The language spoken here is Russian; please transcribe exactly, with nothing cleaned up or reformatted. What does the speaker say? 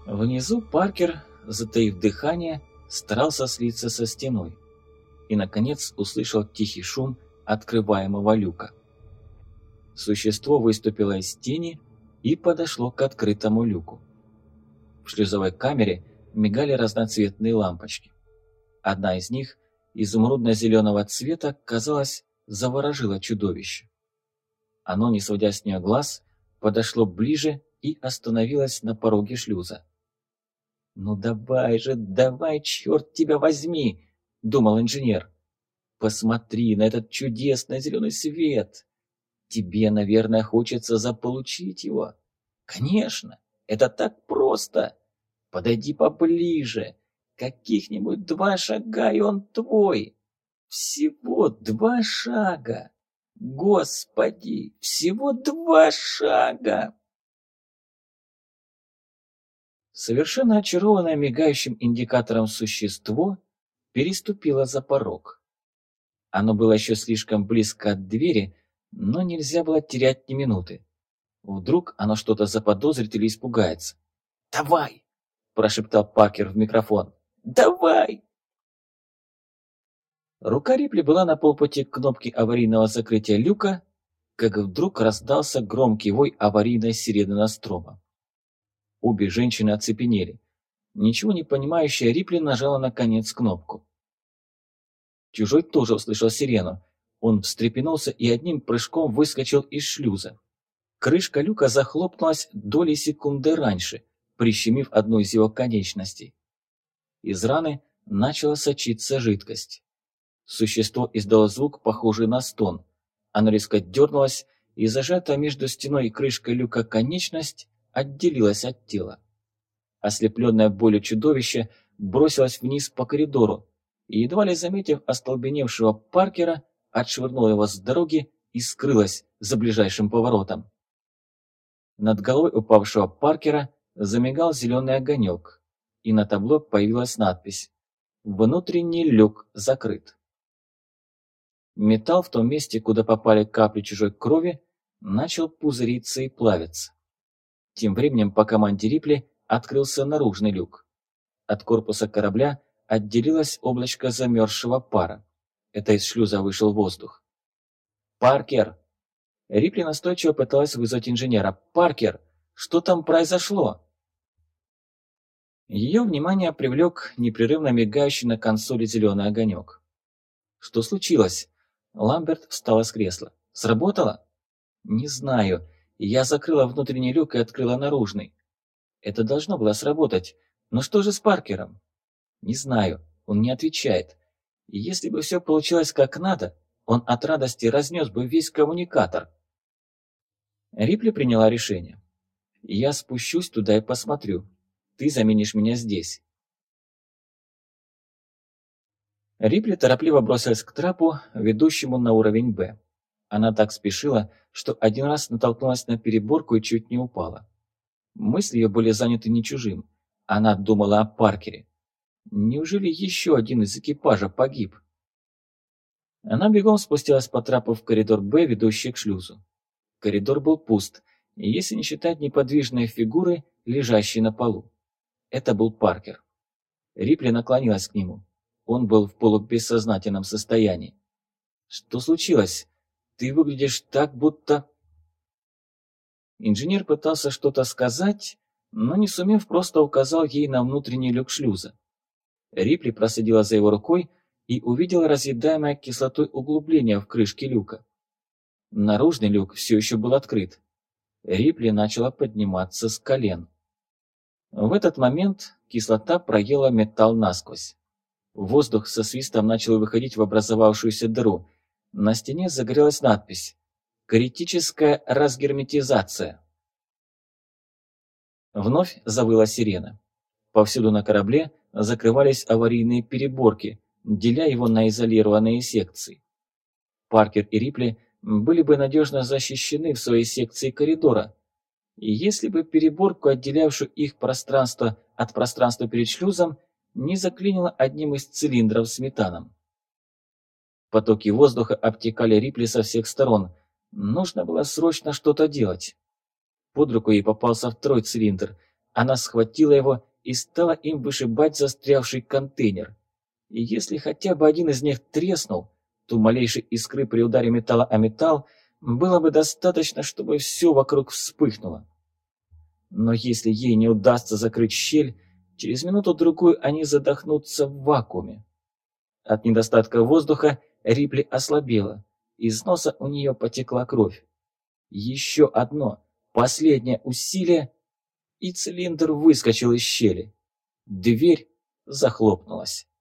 Внизу Паркер, затаив дыхание, старался слиться со стеной и, наконец, услышал тихий шум открываемого люка. Существо выступило из тени и подошло к открытому люку. В шлюзовой камере мигали разноцветные лампочки. Одна из них, изумрудно-зеленого цвета, казалось, заворожила чудовище. Оно, не сводя с нее глаз, подошло ближе и остановилось на пороге шлюза. «Ну давай же, давай, черт тебя возьми!» — думал инженер. «Посмотри на этот чудесный зеленый свет! Тебе, наверное, хочется заполучить его. Конечно, это так просто! Подойди поближе, каких-нибудь два шага, и он твой! Всего два шага! Господи, всего два шага!» Совершенно очарованное мигающим индикатором существо переступило за порог. Оно было еще слишком близко от двери, но нельзя было терять ни минуты. Вдруг оно что-то заподозрит или испугается. «Давай!» – прошептал Паркер в микрофон. «Давай!» Рука Рипли была на полпути к кнопке аварийного закрытия люка, как вдруг раздался громкий вой аварийной сирены Нострома. Обе женщины оцепенели. Ничего не понимающая Рипли нажала наконец кнопку. Чужой тоже услышал сирену. Он встрепенулся и одним прыжком выскочил из шлюза. Крышка люка захлопнулась доли секунды раньше, прищемив одну из его конечностей. Из раны начала сочиться жидкость. Существо издало звук, похожий на стон. Оно резко дернулось, и зажатая между стеной и крышкой люка конечность отделилась от тела. Ослепленное болью чудовище бросилось вниз по коридору и, едва ли заметив остолбеневшего Паркера, отшвырнуло его с дороги и скрылось за ближайшим поворотом. Над головой упавшего Паркера замигал зеленый огонек, и на табло появилась надпись «Внутренний люк закрыт». Металл в том месте, куда попали капли чужой крови, начал пузыриться и плавиться. Тем временем по команде Рипли открылся наружный люк. От корпуса корабля отделилось облачко замерзшего пара. Это из шлюза вышел воздух. «Паркер!» Рипли настойчиво пыталась вызвать инженера. «Паркер! Что там произошло?» Ее внимание привлек непрерывно мигающий на консоли зеленый огонек. «Что случилось?» Ламберт встала с кресла. «Сработало?» «Не знаю. Я закрыла внутренний люк и открыла наружный. Это должно было сработать. Но что же с Паркером?» «Не знаю. Он не отвечает. И если бы все получилось как надо, он от радости разнес бы весь коммуникатор». Рипли приняла решение. «Я спущусь туда и посмотрю. Ты заменишь меня здесь». Рипли торопливо бросилась к трапу, ведущему на уровень «Б». Она так спешила, что один раз натолкнулась на переборку и чуть не упала. Мысли ее были заняты не чужим. Она думала о Паркере. Неужели еще один из экипажа погиб? Она бегом спустилась по трапу в коридор «Б», ведущий к шлюзу. Коридор был пуст, если не считать неподвижной фигуры, лежащей на полу. Это был Паркер. Рипли наклонилась к нему. Он был в полубессознательном состоянии. «Что случилось? Ты выглядишь так, будто...» Инженер пытался что-то сказать, но, не сумев, просто указал ей на внутренний люк шлюза. Рипли проследила за его рукой и увидела разъедаемое кислотой углубление в крышке люка. Наружный люк все еще был открыт. Рипли начала подниматься с колен. В этот момент кислота проела металл насквозь. Воздух со свистом начал выходить в образовавшуюся дыру. На стене загорелась надпись «Критическая разгерметизация». Вновь завыла сирена. Повсюду на корабле закрывались аварийные переборки, деля его на изолированные секции. Паркер и Рипли были бы надежно защищены в своей секции коридора, и если бы переборку, отделявшую их пространство от пространства перед шлюзом, не заклинило одним из цилиндров с метаном. Потоки воздуха обтекали Рипли со всех сторон. Нужно было срочно что-то делать. Под руку ей попался второй цилиндр. Она схватила его и стала им вышибать застрявший контейнер. И если хотя бы один из них треснул, то малейшей искры при ударе металла о металл было бы достаточно, чтобы все вокруг вспыхнуло. Но если ей не удастся закрыть щель, через минуту-другую они задохнутся в вакууме. От недостатка воздуха Рипли ослабела, из носа у нее потекла кровь. Еще одно, последнее усилие, и цилиндр выскочил из щели. Дверь захлопнулась.